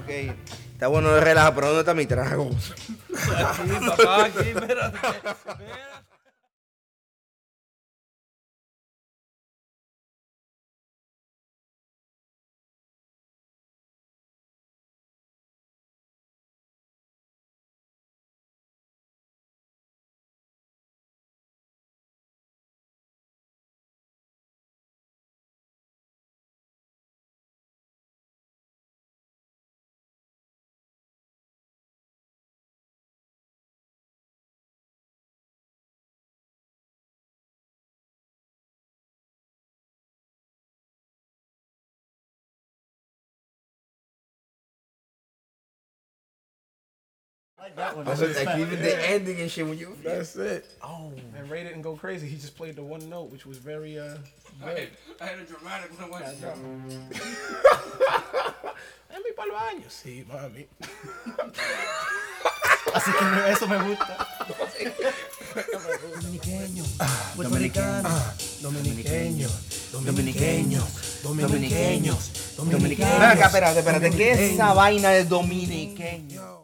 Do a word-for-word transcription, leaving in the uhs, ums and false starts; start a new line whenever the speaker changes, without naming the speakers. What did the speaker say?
Ok, está bueno de relaja, pero ¿dónde está mi trago?
Aquí, papá, aquí, espérate. Espérate.
Even the ending and shit when you.
That's it. Oh. And Ray didn't go crazy. He just played the one note, which was very, uh, good.
I had a dramatic one.
Mami, para el baño. Sí, mami.
Así que eso me gusta. Dominiqueño, puertorricano,
Dominiqueño, dominiqueño, dominiqueño, dominiqueño.
Ven acá, espérate, espérate. ¿Qué es esa vaina de dominiqueño?